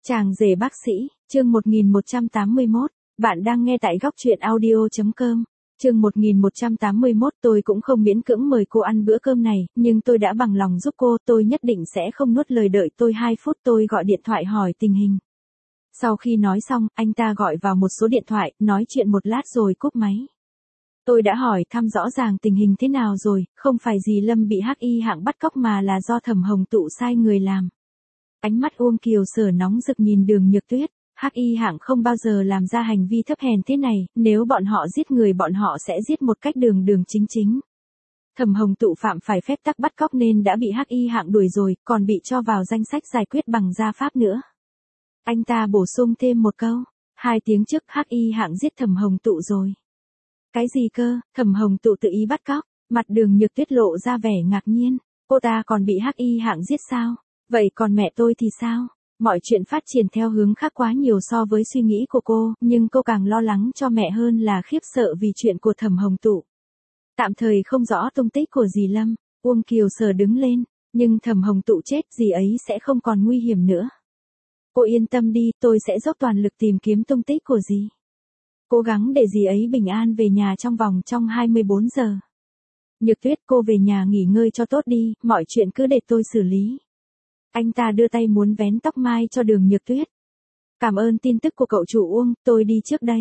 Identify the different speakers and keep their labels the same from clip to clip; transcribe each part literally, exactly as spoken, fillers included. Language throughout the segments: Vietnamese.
Speaker 1: Chàng rể bác sĩ, chương một nghìn một trăm tám mươi mốt, bạn đang nghe tại góc truyện audio chấm com. Chương một nghìn một trăm tám mươi mốt, tôi cũng không miễn cưỡng mời cô ăn bữa cơm này, nhưng tôi đã bằng lòng giúp cô, tôi nhất định sẽ không nuốt lời. Đợi tôi hai phút, tôi gọi điện thoại hỏi tình hình. Sau khi nói xong, anh ta gọi vào một số điện thoại, nói chuyện một lát rồi cúp máy. Tôi đã hỏi thăm rõ ràng tình hình thế nào rồi, không phải dì Lâm bị hắc y hạng bắt cóc mà là do Thẩm Hồng Tụ sai người làm. Ánh mắt Uông Kiều Sở nóng rực nhìn Đường Nhược Tuyết, hắc y hạng không bao giờ làm ra hành vi thấp hèn thế này, nếu bọn họ giết người bọn họ sẽ giết một cách đường đường chính chính. Thẩm Hồng Tụ phạm phải phép tắc bắt cóc nên đã bị hắc y hạng đuổi rồi, còn bị cho vào danh sách giải quyết bằng gia pháp nữa. Anh ta bổ sung thêm một câu, hai tiếng trước hắc y hạng giết Thẩm Hồng Tụ rồi. Cái gì cơ? Thẩm Hồng Tụ tự ý bắt cóc? Mặt Đường Nhược Tuyết lộ ra vẻ ngạc nhiên, cô ta còn bị hắc y hạng giết sao? Vậy còn mẹ tôi thì sao? Mọi chuyện phát triển theo hướng khác quá nhiều so với suy nghĩ của cô, nhưng cô càng lo lắng cho mẹ hơn là khiếp sợ vì chuyện của Thẩm Hồng Tụ. Tạm thời không rõ tung tích của dì Lâm, Uông Kiều Sở đứng lên, nhưng Thẩm Hồng Tụ chết dì ấy sẽ không còn nguy hiểm nữa. Cô yên tâm đi, tôi sẽ dốc toàn lực tìm kiếm tung tích của dì. Cố gắng để dì ấy bình an về nhà trong vòng trong hai mươi bốn giờ. Nhược Tuyết, cô về nhà nghỉ ngơi cho tốt đi, mọi chuyện cứ để tôi xử lý. Anh ta đưa tay muốn vén tóc mai cho Đường Nhược Tuyết. Cảm ơn tin tức của cậu chủ Uông, tôi đi trước đây.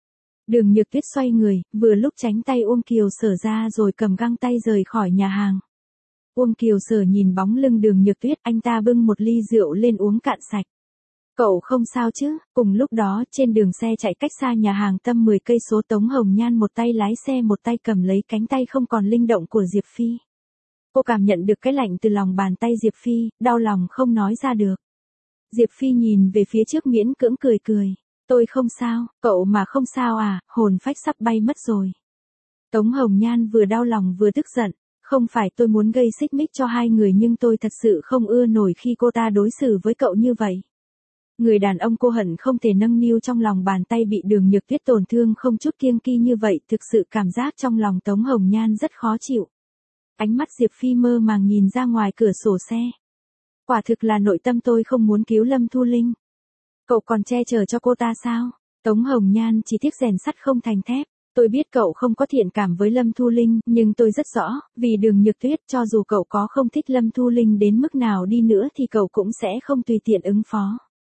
Speaker 1: Đường Nhược Tuyết xoay người, vừa lúc tránh tay Uông Kiều Sở ra rồi cầm găng tay rời khỏi nhà hàng. Uông Kiều Sở nhìn bóng lưng Đường Nhược Tuyết, anh ta bưng một ly rượu lên uống cạn sạch. Cậu không sao chứ? Cùng lúc đó, trên đường xe chạy cách xa nhà hàng tầm mười cây số, Tống Hồng Nhan một tay lái xe một tay cầm lấy cánh tay không còn linh động của Diệp Phi. Cô cảm nhận được cái lạnh từ lòng bàn tay Diệp Phi, đau lòng không nói ra được. Diệp Phi nhìn về phía trước miễn cưỡng cười cười. Tôi không sao, cậu mà không sao à, hồn phách sắp bay mất rồi. Tống Hồng Nhan vừa đau lòng vừa tức giận. Không phải tôi muốn gây xích mích cho hai người, nhưng tôi thật sự không ưa nổi khi cô ta đối xử với cậu như vậy. Người đàn ông cô hận không thể nâng niu trong lòng bàn tay bị Đường Nhược Tuyết tổn thương không chút kiêng kỵ như vậy, thực sự cảm giác trong lòng Tống Hồng Nhan rất khó chịu. Ánh mắt Diệp Phi mơ màng nhìn ra ngoài cửa sổ xe. Quả thực là nội tâm tôi không muốn cứu Lâm Thu Linh. Cậu còn che chở cho cô ta sao? Tống Hồng Nhan chỉ tiếc rèn sắt không thành thép. Tôi biết cậu không có thiện cảm với Lâm Thu Linh, nhưng tôi rất rõ, vì Đường Nhược Tuyết, cho dù cậu có không thích Lâm Thu Linh đến mức nào đi nữa thì cậu cũng sẽ không tùy tiện ứng phó.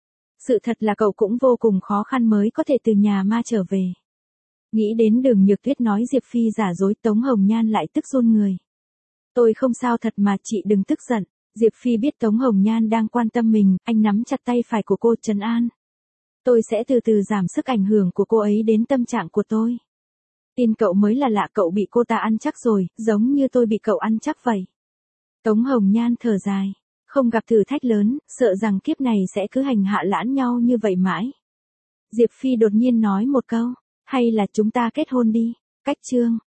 Speaker 1: Sự thật là cậu cũng vô cùng khó khăn mới có thể từ nhà ma trở về. Nghĩ đến Đường Nhược Tuyết nói Diệp Phi giả dối, Tống Hồng Nhan lại tức run người. Tôi không sao thật mà, chị đừng tức giận. Diệp Phi biết Tống Hồng Nhan đang quan tâm mình, anh nắm chặt tay phải của cô trấn an. Tôi sẽ từ từ giảm sức ảnh hưởng của cô ấy đến tâm trạng của tôi. Tin cậu mới là lạ, cậu bị cô ta ăn chắc rồi, giống như tôi bị cậu ăn chắc vậy. Tống Hồng Nhan thở dài. Không gặp thử thách lớn, sợ rằng kiếp này sẽ cứ hành hạ lẫn nhau như vậy mãi. Diệp Phi đột nhiên nói một câu, hay là chúng ta kết hôn đi. Cách chương